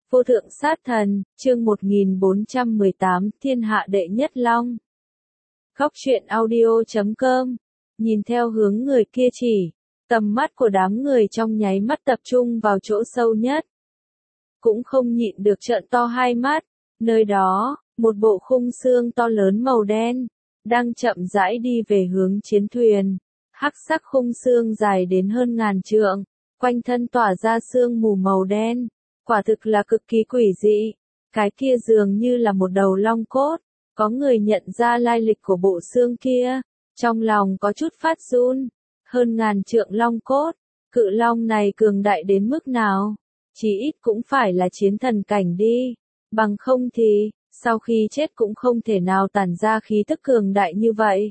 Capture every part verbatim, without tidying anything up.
Vô thượng sát thần, chương một nghìn bốn trăm mười tám, thiên hạ đệ nhất long. Khóc chuyện audio chấm com. Nhìn theo hướng người kia chỉ, tầm mắt của đám người trong nháy mắt tập trung vào chỗ sâu nhất. Cũng không nhịn được trợn to hai mắt, nơi đó, một bộ khung xương to lớn màu đen, đang chậm rãi đi về hướng chiến thuyền. Hắc sắc khung xương dài đến hơn ngàn trượng, quanh thân tỏa ra sương mù màu đen. Quả thực là cực kỳ quỷ dị, cái kia dường như là một đầu long cốt, có người nhận ra lai lịch của bộ xương kia, trong lòng có chút phát run, hơn ngàn trượng long cốt, cự long này cường đại đến mức nào, chỉ ít cũng phải là chiến thần cảnh đi, bằng không thì, sau khi chết cũng không thể nào tản ra khí tức cường đại như vậy.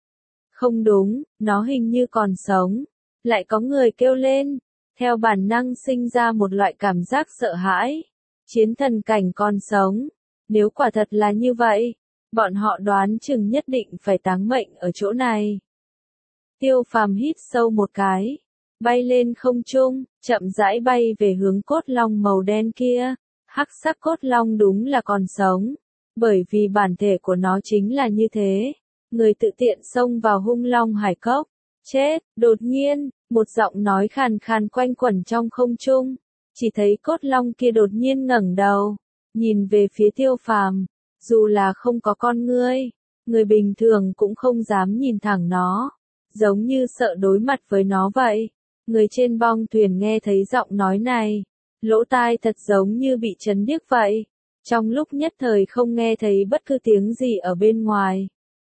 Không đúng, nó hình như còn sống, lại có người kêu lên. Theo bản năng sinh ra một loại cảm giác sợ hãi. Chiến thần cảnh còn sống. Nếu quả thật là như vậy, bọn họ đoán chừng nhất định phải táng mệnh ở chỗ này. Tiêu Phàm hít sâu một cái, bay lên không trung, chậm rãi bay về hướng cốt long màu đen kia. Hắc sắc cốt long đúng là còn sống, bởi vì bản thể của nó chính là như thế. Người tự tiện xông vào hung long hải cốc, chết. Đột nhiên, một giọng nói khàn khàn quanh quẩn trong không trung, chỉ thấy cốt long kia đột nhiên ngẩng đầu, nhìn về phía Tiêu Phàm, dù là không có con ngươi, người bình thường cũng không dám nhìn thẳng nó, giống như sợ đối mặt với nó vậy. Người trên bong thuyền nghe thấy giọng nói này, lỗ tai thật giống như bị chấn điếc vậy, trong lúc nhất thời không nghe thấy bất cứ tiếng gì ở bên ngoài.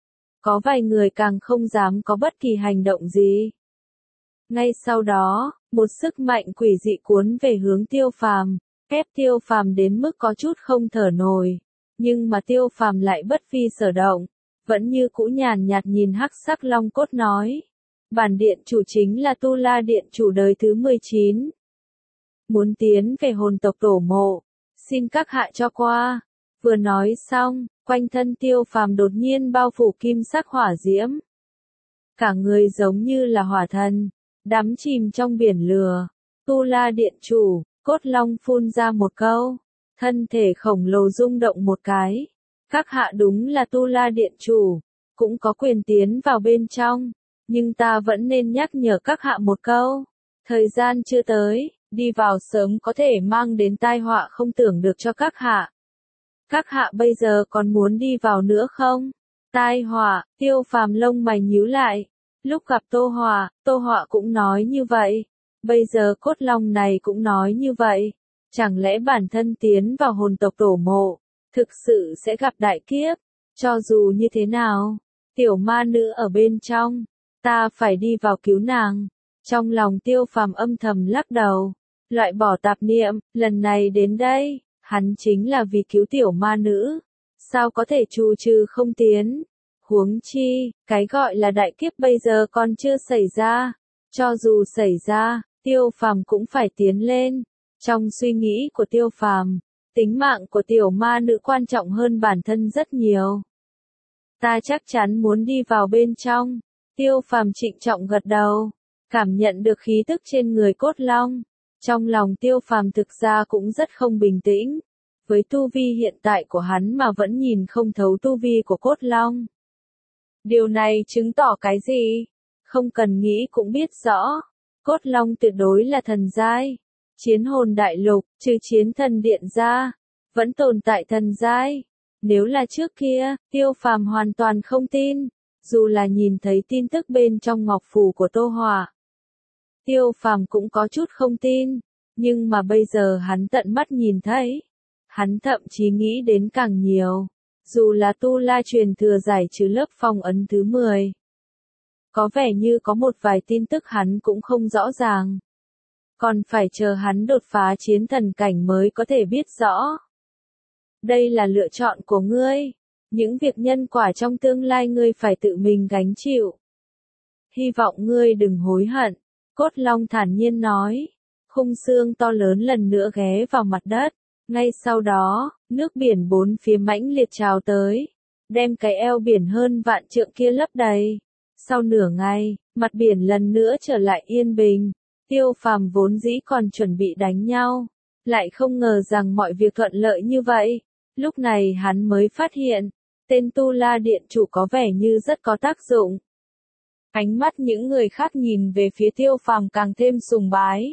Có vài người càng không dám có bất kỳ hành động gì. Ngay sau đó, một sức mạnh quỷ dị cuốn về hướng Tiêu Phàm, ép Tiêu Phàm đến mức có chút không thở nổi, nhưng mà Tiêu Phàm lại bất vi sở động, vẫn như cũ nhàn nhạt nhìn hắc sắc long cốt nói: "Bản điện chủ chính là Tu La điện chủ đời thứ mười chín. Muốn tiến về hồn tộc tổ mộ, xin các hạ cho qua." Vừa nói xong, quanh thân Tiêu Phàm đột nhiên bao phủ kim sắc hỏa diễm. Cả người giống như là hỏa thần, đắm chìm trong biển lửa. Tu La điện chủ, cốt long phun ra một câu, thân thể khổng lồ rung động một cái. Các hạ đúng là Tu La điện chủ, cũng có quyền tiến vào bên trong, nhưng ta vẫn nên nhắc nhở các hạ một câu, thời gian chưa tới, đi vào sớm có thể mang đến tai họa không tưởng được cho các hạ. Các hạ bây giờ còn muốn đi vào nữa không? Tai họa, Tiêu Phàm lông mày nhíu lại. Lúc gặp Tô Họa, Tô Họa cũng nói như vậy. Bây giờ cốt long này cũng nói như vậy. Chẳng lẽ bản thân tiến vào hồn tộc tổ mộ, thực sự sẽ gặp đại kiếp? Cho dù như thế nào, tiểu ma nữ ở bên trong, ta phải đi vào cứu nàng. Trong lòng Tiêu Phàm âm thầm lắc đầu, loại bỏ tạp niệm, lần này đến đây, hắn chính là vì cứu tiểu ma nữ, sao có thể trù trừ không tiến? Huống chi, cái gọi là đại kiếp bây giờ còn chưa xảy ra, cho dù xảy ra, Tiêu Phàm cũng phải tiến lên. Trong suy nghĩ của Tiêu Phàm, tính mạng của tiểu ma nữ quan trọng hơn bản thân rất nhiều. Ta chắc chắn muốn đi vào bên trong. Tiêu Phàm trịnh trọng gật đầu, cảm nhận được khí tức trên người cốt long. Trong lòng Tiêu Phàm thực ra cũng rất không bình tĩnh, với tu vi hiện tại của hắn mà vẫn nhìn không thấu tu vi của cốt long. Điều này chứng tỏ cái gì? Không cần nghĩ cũng biết rõ, cốt long tuyệt đối là thần giai. Chiến hồn đại lục, trừ chiến thần điện ra, vẫn tồn tại thần giai. Nếu là trước kia, Tiêu Phàm hoàn toàn không tin, dù là nhìn thấy tin tức bên trong ngọc phù của Tô Họa. Tiêu Phàm cũng có chút không tin, nhưng mà bây giờ hắn tận mắt nhìn thấy, hắn thậm chí nghĩ đến càng nhiều, dù là Tu La truyền thừa giải trừ lớp phong ấn thứ mười. Có vẻ như có một vài tin tức hắn cũng không rõ ràng, còn phải chờ hắn đột phá chiến thần cảnh mới có thể biết rõ. Đây là lựa chọn của ngươi, những việc nhân quả trong tương lai ngươi phải tự mình gánh chịu. Hy vọng ngươi đừng hối hận. Cốt long thản nhiên nói, khung xương to lớn lần nữa ghé vào mặt đất, ngay sau đó, nước biển bốn phía mãnh liệt trào tới, đem cái eo biển hơn vạn trượng kia lấp đầy. Sau nửa ngày, mặt biển lần nữa trở lại yên bình, Tiêu Phàm vốn dĩ còn chuẩn bị đánh nhau, lại không ngờ rằng mọi việc thuận lợi như vậy. Lúc này hắn mới phát hiện, tên Tu La Điện chủ có vẻ như rất có tác dụng. Ánh mắt những người khác nhìn về phía Tiêu Phàm càng thêm sùng bái.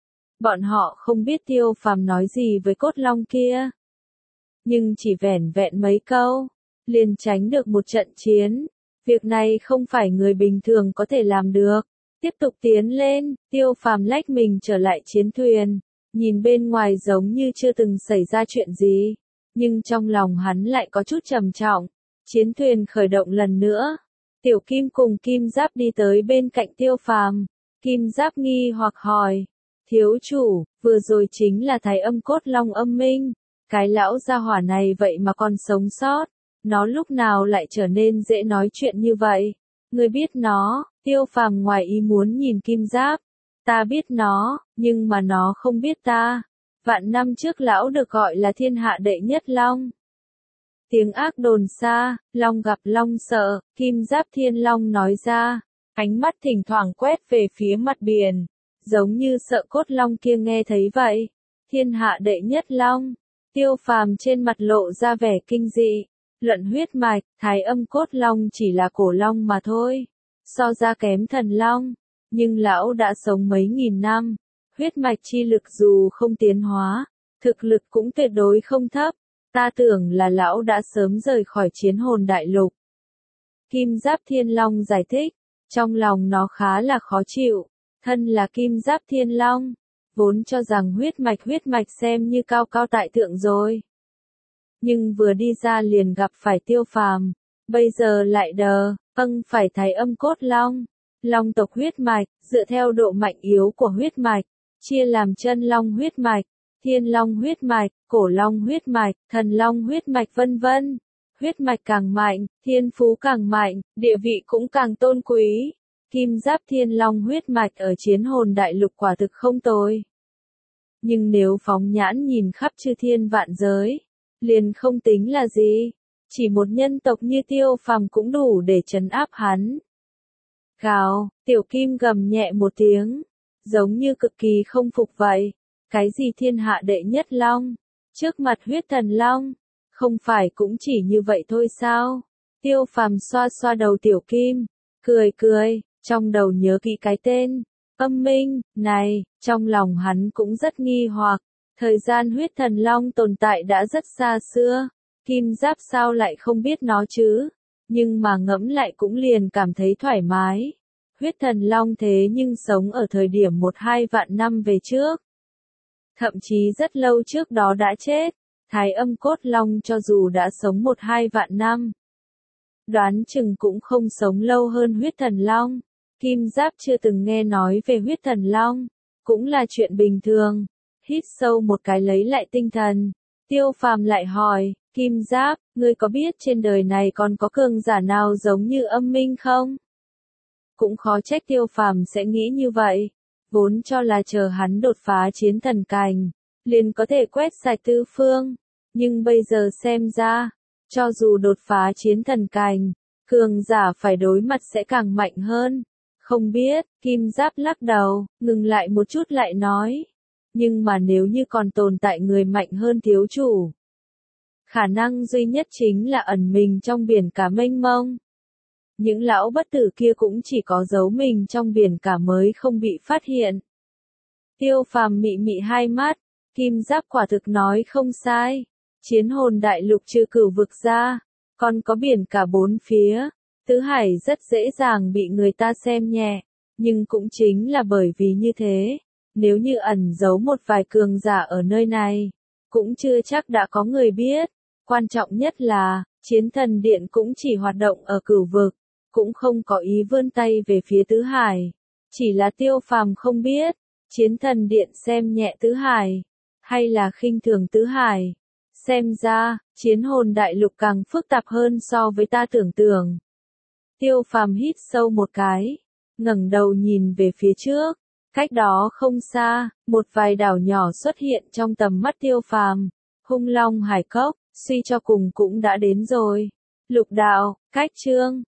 Bọn họ không biết Tiêu Phàm nói gì với cốt long kia. Nhưng chỉ vẻn vẹn mấy câu, liền tránh được một trận chiến. Việc này không phải người bình thường có thể làm được. Tiếp tục tiến lên, Tiêu Phàm lách mình trở lại chiến thuyền. Nhìn bên ngoài giống như chưa từng xảy ra chuyện gì. Nhưng trong lòng hắn lại có chút trầm trọng. Chiến thuyền khởi động lần nữa. Tiểu Kim cùng Kim Giáp đi tới bên cạnh Tiêu Phàm. Kim Giáp nghi hoặc hỏi. Thiếu chủ, vừa rồi chính là Thái Âm Cốt Long Âm Minh. Cái lão gia hỏa này vậy mà còn sống sót. Nó lúc nào lại trở nên dễ nói chuyện như vậy? Ngươi biết nó? Tiêu Phàm ngoài ý muốn nhìn Kim Giáp. Ta biết nó, nhưng mà nó không biết ta. Vạn năm trước lão được gọi là thiên hạ đệ nhất long. Tiếng ác đồn xa, long gặp long sợ, Kim Giáp Thiên Long nói ra. Ánh mắt thỉnh thoảng quét về phía mặt biển. Giống như sợ cốt long kia nghe thấy vậy. Thiên hạ đệ nhất long. Tiêu Phàm trên mặt lộ ra vẻ kinh dị. Luận huyết mạch, Thái Âm Cốt Long chỉ là cổ long mà thôi. So ra kém thần long. Nhưng lão đã sống mấy nghìn năm. Huyết mạch chi lực dù không tiến hóa, thực lực cũng tuyệt đối không thấp. Ta tưởng là lão đã sớm rời khỏi chiến hồn đại lục. Kim Giáp Thiên Long giải thích. Trong lòng nó khá là khó chịu. Thân là Kim Giáp Thiên Long. Vốn cho rằng huyết mạch huyết mạch xem như cao cao tại thượng rồi. Nhưng vừa đi ra liền gặp phải Tiêu Phàm. Bây giờ lại đờ, âng phải Thái Âm Cốt Long. Long tộc huyết mạch, dựa theo độ mạnh yếu của huyết mạch, chia làm chân long huyết mạch, thiên long huyết mạch, cổ long huyết mạch, thần long huyết mạch vân vân. Huyết mạch càng mạnh, thiên phú càng mạnh, địa vị cũng càng tôn quý. Kim Giáp Thiên Long huyết mạch ở chiến hồn đại lục quả thực không tồi. Nhưng nếu phóng nhãn nhìn khắp chư thiên vạn giới, liền không tính là gì. Chỉ một nhân tộc như Tiêu Phàm cũng đủ để trấn áp hắn. Gào, Tiểu Kim gầm nhẹ một tiếng, giống như cực kỳ không phục vậy. Cái gì thiên hạ đệ nhất long, trước mặt huyết thần long, không phải cũng chỉ như vậy thôi sao? Tiêu Phàm xoa xoa đầu Tiểu Kim, cười cười, trong đầu nhớ kỹ cái tên, Âm Minh, này, trong lòng hắn cũng rất nghi hoặc. Thời gian huyết thần long tồn tại đã rất xa xưa, Kim Giáp sao lại không biết nó chứ? Nhưng mà ngẫm lại cũng liền cảm thấy thoải mái. Huyết thần long thế nhưng sống ở thời điểm một hai vạn năm về trước. Thậm chí rất lâu trước đó đã chết. Thái Âm Cốt Long cho dù đã sống một hai vạn năm, đoán chừng cũng không sống lâu hơn huyết thần long. Kim Giáp chưa từng nghe nói về huyết thần long, cũng là chuyện bình thường. Hít sâu một cái lấy lại tinh thần. Tiêu Phàm lại hỏi, Kim Giáp, ngươi có biết trên đời này còn có cường giả nào giống như Âm Minh không? Cũng khó trách Tiêu Phàm sẽ nghĩ như vậy. Vốn cho là chờ hắn đột phá chiến thần cảnh, liền có thể quét sạch tứ phương. Nhưng bây giờ xem ra, cho dù đột phá chiến thần cảnh, cường giả phải đối mặt sẽ càng mạnh hơn. Không biết, Kim Giáp lắc đầu, ngừng lại một chút lại nói. Nhưng mà nếu như còn tồn tại người mạnh hơn thiếu chủ, khả năng duy nhất chính là ẩn mình trong biển cả mênh mông. Những lão bất tử kia cũng chỉ có giấu mình trong biển cả mới không bị phát hiện. Tiêu Phàm mị mị hai mắt, Kim Giáp quả thực nói không sai. Chiến hồn đại lục trừ cửu vực ra, còn có biển cả bốn phía. Tứ hải rất dễ dàng bị người ta xem nhẹ, nhưng cũng chính là bởi vì như thế. Nếu như ẩn giấu một vài cường giả ở nơi này, cũng chưa chắc đã có người biết. Quan trọng nhất là, chiến thần điện cũng chỉ hoạt động ở cửu vực, cũng không có ý vươn tay về phía tứ hải. Chỉ là Tiêu Phàm không biết, chiến thần điện xem nhẹ tứ hải, hay là khinh thường tứ hải. Xem ra, chiến hồn đại lục càng phức tạp hơn so với ta tưởng tượng. Tiêu Phàm hít sâu một cái, ngẩng đầu nhìn về phía trước. Cách đó không xa, một vài đảo nhỏ xuất hiện trong tầm mắt Tiêu Phàm. Hung Long Hải Cốc, suy cho cùng cũng đã đến rồi. Lục đạo, cách chương.